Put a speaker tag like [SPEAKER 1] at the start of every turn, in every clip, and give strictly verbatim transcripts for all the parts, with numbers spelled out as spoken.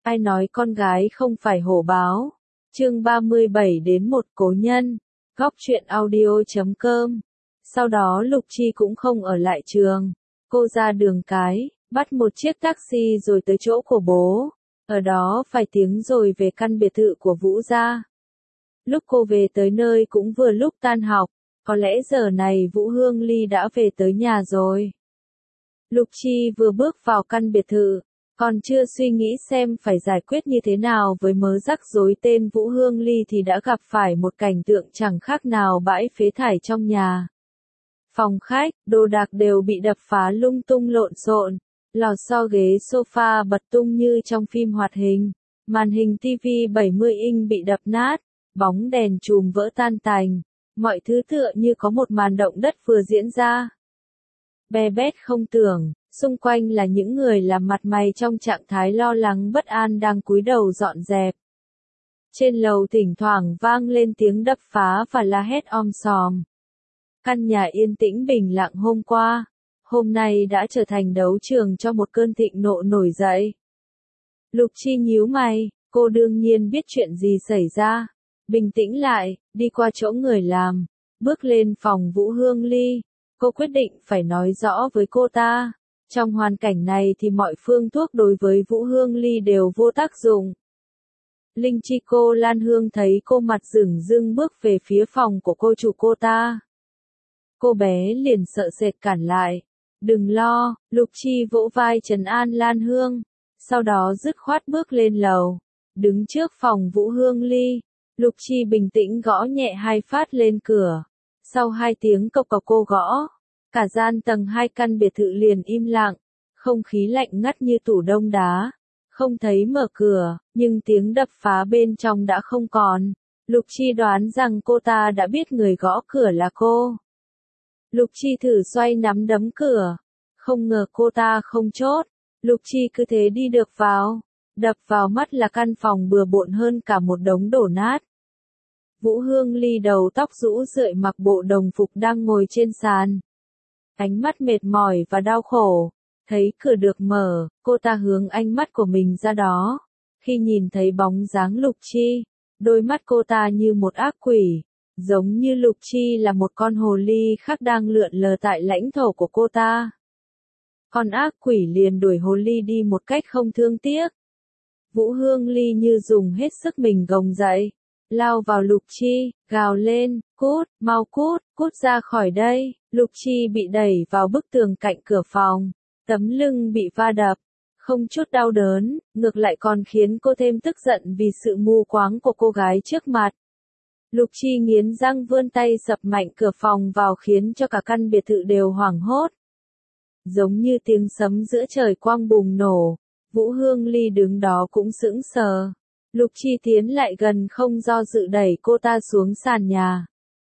[SPEAKER 1] Ai nói con gái không phải hổ báo? Chương ba mươi bảy đến một cố nhân. Góc truyện audio chấm com. Sau đó Lục Chi cũng không ở lại trường. Cô ra đường cái, bắt một chiếc taxi rồi tới chỗ của bố. Ở đó vài tiếng rồi về căn biệt thự của Vũ gia. Lúc cô về tới nơi cũng vừa lúc tan học. Có lẽ giờ này Vũ Hương Ly đã về tới nhà rồi. Lục Chi vừa bước vào căn biệt thự, còn chưa suy nghĩ xem phải giải quyết như thế nào với mớ rắc rối tên Vũ Hương Ly thì đã gặp phải một cảnh tượng chẳng khác nào bãi phế thải trong nhà. Phòng khách, đồ đạc đều bị đập phá lung tung lộn xộn, lò xo ghế sofa bật tung như trong phim hoạt hình, màn hình tivi bảy mươi inch bị đập nát, bóng đèn chùm vỡ tan tành, mọi thứ tựa như có một màn động đất vừa diễn ra. Be bét không tưởng, xung quanh là những người làm mặt mày trong trạng thái lo lắng bất an đang cúi đầu dọn dẹp. Trên lầu thỉnh thoảng vang lên tiếng đập phá và la hét om sòm. Căn nhà yên tĩnh bình lặng hôm qua, hôm nay đã trở thành đấu trường cho một cơn thịnh nộ nổi dậy. Lục Chi nhíu mày, cô đương nhiên biết chuyện gì xảy ra. Bình tĩnh lại, đi qua chỗ người làm, bước lên phòng Vũ Hương Ly. Cô quyết định phải nói rõ với cô ta. Trong hoàn cảnh này thì mọi phương thuốc đối với Vũ Hương Ly đều vô tác dụng. Linh Chi cô Lan Hương thấy cô mặt rửng rưng bước về phía phòng của cô chủ cô ta. Cô bé liền sợ sệt cản lại. Đừng lo, Lục Chi vỗ vai trấn an Lan Hương. Sau đó dứt khoát bước lên lầu. Đứng trước phòng Vũ Hương Ly, Lục Chi bình tĩnh gõ nhẹ hai phát lên cửa. Sau hai tiếng cộc cộc cô gõ, cả gian tầng hai căn biệt thự liền im lặng, không khí lạnh ngắt như tủ đông đá. Không thấy mở cửa, nhưng tiếng đập phá bên trong đã không còn. Lục Chi đoán rằng cô ta đã biết người gõ cửa là cô. Lục Chi thử xoay nắm đấm cửa, không ngờ cô ta không chốt. Lục Chi cứ thế đi được vào, đập vào mắt là căn phòng bừa bộn hơn cả một đống đổ nát. Vũ Hương Ly đầu tóc rũ rượi mặc bộ đồng phục đang ngồi trên sàn. Ánh mắt mệt mỏi và đau khổ. Thấy cửa được mở, cô ta hướng ánh mắt của mình ra đó. Khi nhìn thấy bóng dáng Lục Chi, đôi mắt cô ta như một ác quỷ. Giống như Lục Chi là một con hồ ly khác đang lượn lờ tại lãnh thổ của cô ta. Con ác quỷ liền đuổi hồ ly đi một cách không thương tiếc. Vũ Hương Ly như dùng hết sức mình gồng dậy. Lao vào Lục Chi, gào lên, cút, mau cút, cút ra khỏi đây. Lục Chi bị đẩy vào bức tường cạnh cửa phòng, tấm lưng bị va đập, không chút đau đớn, ngược lại còn khiến cô thêm tức giận vì sự mù quáng của cô gái trước mặt. Lục Chi nghiến răng vươn tay sập mạnh cửa phòng vào khiến cho cả căn biệt thự đều hoảng hốt. Giống như tiếng sấm giữa trời quang bùng nổ, Vũ Hương Ly đứng đó cũng sững sờ. Lục Chi tiến lại gần không do dự đẩy cô ta xuống sàn nhà.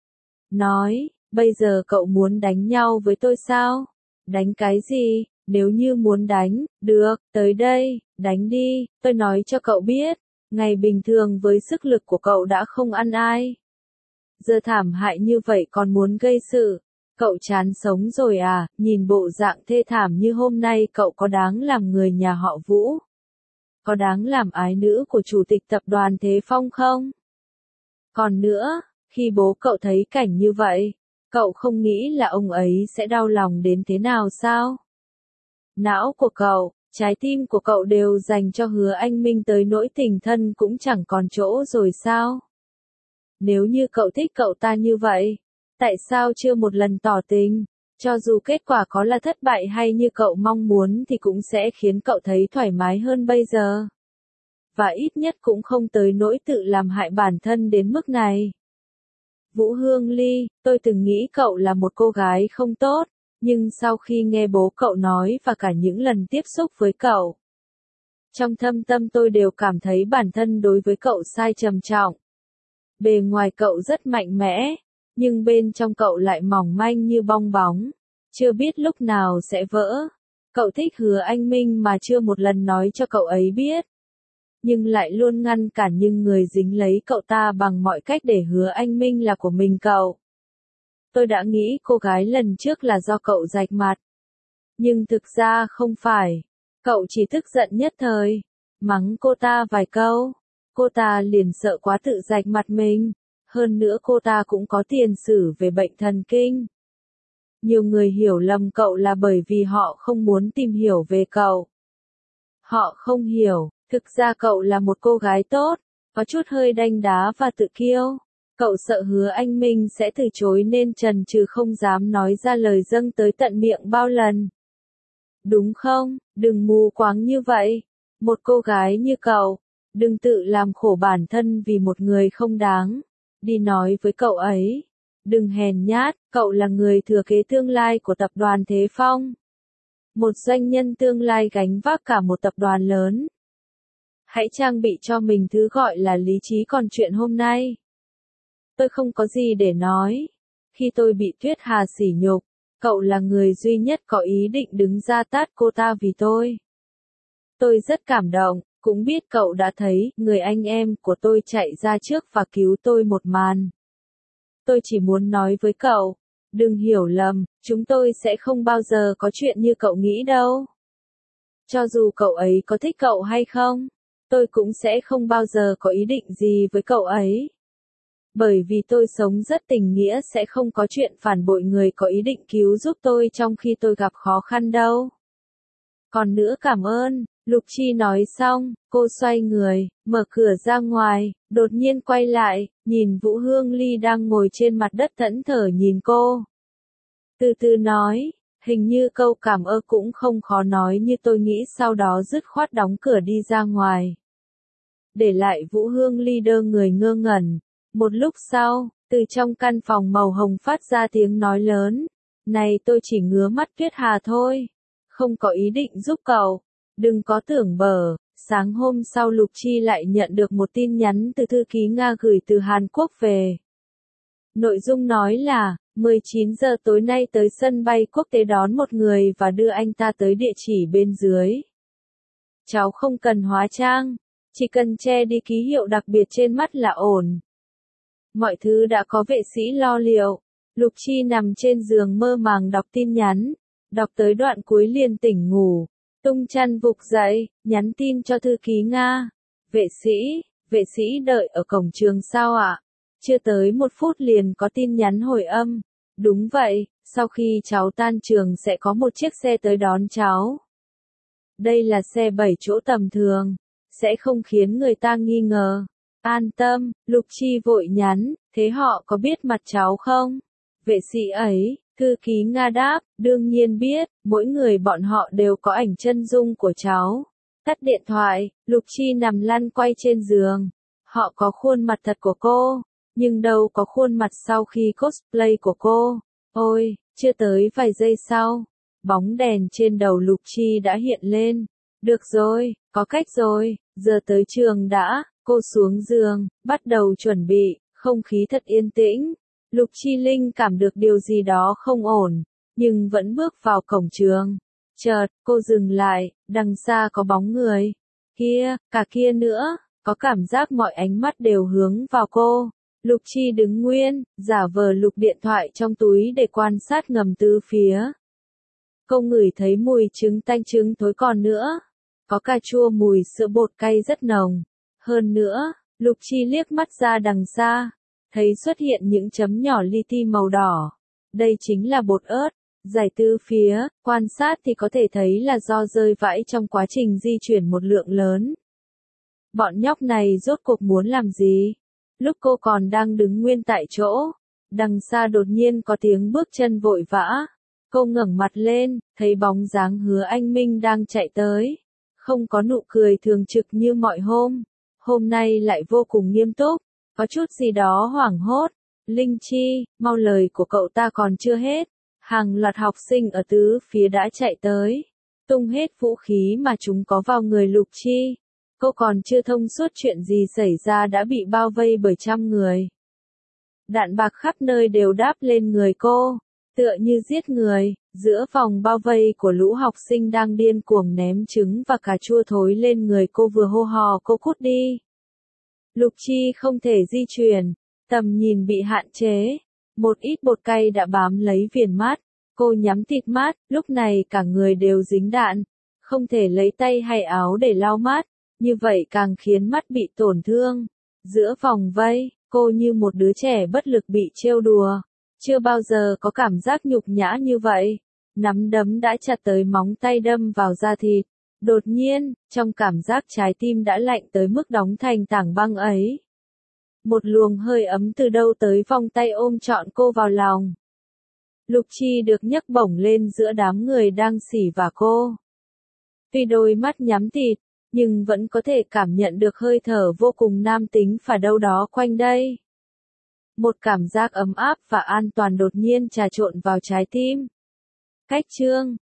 [SPEAKER 1] Nói, bây giờ cậu muốn đánh nhau với tôi sao? Đánh cái gì? Nếu như muốn đánh, được, tới đây, đánh đi, tôi nói cho cậu biết. Ngày bình thường với sức lực của cậu đã không ăn ai. Giờ thảm hại như vậy còn muốn gây sự. Cậu chán sống rồi à? Nhìn bộ dạng thê thảm như hôm nay cậu có đáng làm người nhà họ Vũ? Có đáng làm ái nữ của chủ tịch tập đoàn Thế Phong không? Còn nữa, khi bố cậu thấy cảnh như vậy, cậu không nghĩ là ông ấy sẽ đau lòng đến thế nào sao? Não của cậu, trái tim của cậu đều dành cho Hứa Anh Minh tới nỗi tình thân cũng chẳng còn chỗ rồi sao? Nếu như cậu thích cậu ta như vậy, tại sao chưa một lần tỏ tình? Cho dù kết quả có là thất bại hay như cậu mong muốn thì cũng sẽ khiến cậu thấy thoải mái hơn bây giờ. Và ít nhất cũng không tới nỗi tự làm hại bản thân đến mức này. Vũ Hương Ly, tôi từng nghĩ cậu là một cô gái không tốt, nhưng sau khi nghe bố cậu nói và cả những lần tiếp xúc với cậu, trong thâm tâm tôi đều cảm thấy bản thân đối với cậu sai trầm trọng. Bề ngoài cậu rất mạnh mẽ, nhưng bên trong cậu lại mỏng manh như bong bóng, chưa biết lúc nào sẽ vỡ. Cậu thích Hứa Anh Minh mà chưa một lần nói cho cậu ấy biết, nhưng lại luôn ngăn cản những người dính lấy cậu ta bằng mọi cách để Hứa Anh Minh là của mình cậu. Tôi đã nghĩ cô gái lần trước là do cậu rạch mặt, nhưng thực ra không phải. Cậu chỉ tức giận nhất thời. mắng cô ta vài câu. Cô ta liền sợ quá tự rạch mặt mình. Hơn nữa cô ta cũng có tiền sử về bệnh thần kinh. Nhiều người hiểu lầm cậu là bởi vì họ không muốn tìm hiểu về cậu. Họ không hiểu, thực ra cậu là một cô gái tốt, có chút hơi đanh đá và tự kiêu. Cậu sợ Hứa Anh Minh sẽ từ chối nên chần chừ không dám nói ra lời dâng tới tận miệng bao lần. Đúng không, đừng mù quáng như vậy. Một cô gái như cậu, đừng tự làm khổ bản thân vì một người không đáng. Đi nói với cậu ấy. Đừng hèn nhát, cậu là người thừa kế tương lai của tập đoàn Thế Phong. Một doanh nhân tương lai gánh vác cả một tập đoàn lớn. Hãy trang bị cho mình thứ gọi là lý trí còn chuyện hôm nay. Tôi không có gì để nói. Khi tôi bị Tuyết Hà sỉ nhục, cậu là người duy nhất có ý định đứng ra tát cô ta vì tôi. Tôi rất cảm động, cũng biết cậu đã thấy người anh em của tôi chạy ra trước và cứu tôi một màn. Tôi chỉ muốn nói với cậu, đừng hiểu lầm, chúng tôi sẽ không bao giờ có chuyện như cậu nghĩ đâu. Cho dù cậu ấy có thích cậu hay không, tôi cũng sẽ không bao giờ có ý định gì với cậu ấy. Bởi vì tôi sống rất tình nghĩa sẽ không có chuyện phản bội người có ý định cứu giúp tôi trong khi tôi gặp khó khăn đâu. Còn nữa cảm ơn, Lục Chi nói xong, cô xoay người, mở cửa ra ngoài, đột nhiên quay lại, nhìn Vũ Hương Ly đang ngồi trên mặt đất thẫn thờ nhìn cô. Từ từ nói, hình như câu cảm ơn cũng không khó nói như tôi nghĩ, sau đó dứt khoát đóng cửa đi ra ngoài. Để lại Vũ Hương Ly đơ người ngơ ngẩn. Một lúc sau, từ trong căn phòng màu hồng phát ra tiếng nói lớn. Này, tôi chỉ ngứa mắt Tuyết Hà thôi. Không có ý định giúp cậu. Đừng có tưởng bở. Sáng hôm sau Lục Chi lại nhận được một tin nhắn từ thư ký Nga gửi từ Hàn Quốc về. Nội dung nói là, mười chín giờ tối nay tới sân bay quốc tế đón một người và đưa anh ta tới địa chỉ bên dưới. Cháu không cần hóa trang. Chỉ cần che đi ký hiệu đặc biệt trên mắt là ổn. Mọi thứ đã có vệ sĩ lo liệu. Lục Chi nằm trên giường mơ màng đọc tin nhắn. Đọc tới đoạn cuối liền tỉnh ngủ. Tung chăn vục dậy, nhắn tin cho thư ký Nga. Vệ sĩ, vệ sĩ đợi ở cổng trường sao ạ? Chưa tới một phút liền có tin nhắn hồi âm. Đúng vậy, sau khi cháu tan trường sẽ có một chiếc xe tới đón cháu. Đây là xe bảy chỗ tầm thường. Sẽ không khiến người ta nghi ngờ. An tâm, Lục Chi vội nhắn, thế họ có biết mặt cháu không? Vệ sĩ ấy, thư ký Nga đáp, đương nhiên biết, mỗi người bọn họ đều có ảnh chân dung của cháu. Tắt điện thoại, Lục Chi nằm lăn quay trên giường. Họ có khuôn mặt thật của cô, nhưng đâu có khuôn mặt sau khi cosplay của cô. Ôi, chưa tới vài giây sau, bóng đèn trên đầu Lục Chi đã hiện lên. Được rồi, có cách rồi, giờ tới trường đã. Cô xuống giường, bắt đầu chuẩn bị, không khí thật yên tĩnh. Lục Chi Linh cảm được điều gì đó không ổn, nhưng vẫn bước vào cổng trường. Chợt, cô dừng lại, đằng xa có bóng người. Kia, cả kia nữa, có cảm giác mọi ánh mắt đều hướng vào cô. Lục Chi đứng nguyên, giả vờ lục điện thoại trong túi để quan sát ngầm tứ phía. Cô ngửi thấy mùi trứng tanh trứng thối còn nữa. Có cà chua mùi sữa bột cay rất nồng. Hơn nữa, Lục Chi liếc mắt ra đằng xa, thấy xuất hiện những chấm nhỏ li ti màu đỏ. Đây chính là bột ớt. Giải từ phía, quan sát thì có thể thấy là do rơi vãi trong quá trình di chuyển một lượng lớn. Bọn nhóc này rốt cuộc muốn làm gì? Lúc cô còn đang đứng nguyên tại chỗ, đằng xa đột nhiên có tiếng bước chân vội vã. Cô ngẩng mặt lên, thấy bóng dáng Hứa Anh Minh đang chạy tới. Không có nụ cười thường trực như mọi hôm. Hôm nay lại vô cùng nghiêm túc, có chút gì đó hoảng hốt. Linh Chi, mau, lời của cậu ta còn chưa hết. Hàng loạt học sinh ở tứ phía đã chạy tới, tung hết vũ khí mà chúng có vào người Lục Chi. Cô còn chưa thông suốt chuyện gì xảy ra đã bị bao vây bởi trăm người. Đạn bạc khắp nơi đều đáp lên người cô, tựa như giết người. Giữa vòng bao vây của lũ học sinh đang điên cuồng ném trứng và cà chua thối lên người cô, vừa hô hò cô cút đi. Lục Chi không thể di chuyển, tầm nhìn bị hạn chế. Một ít bột cay đã bám lấy viền mắt. Cô nhắm tịt mắt, lúc này cả người đều dính đạn. Không thể lấy tay hay áo để lau mắt. Như vậy càng khiến mắt bị tổn thương. Giữa vòng vây, cô như một đứa trẻ bất lực bị trêu đùa. Chưa bao giờ có cảm giác nhục nhã như vậy. Nắm đấm đã chặt tới móng tay đâm vào da thịt. Đột nhiên, trong cảm giác trái tim đã lạnh tới mức đóng thành tảng băng ấy. Một luồng hơi ấm từ đâu tới vòng tay ôm trọn cô vào lòng. Lục Chi được nhấc bổng lên giữa đám người đang xỉ vả cô. Tuy đôi mắt nhắm tịt, nhưng vẫn có thể cảm nhận được hơi thở vô cùng nam tính phả đâu đó quanh đây. Một cảm giác ấm áp và an toàn đột nhiên trà trộn vào trái tim. Cách chương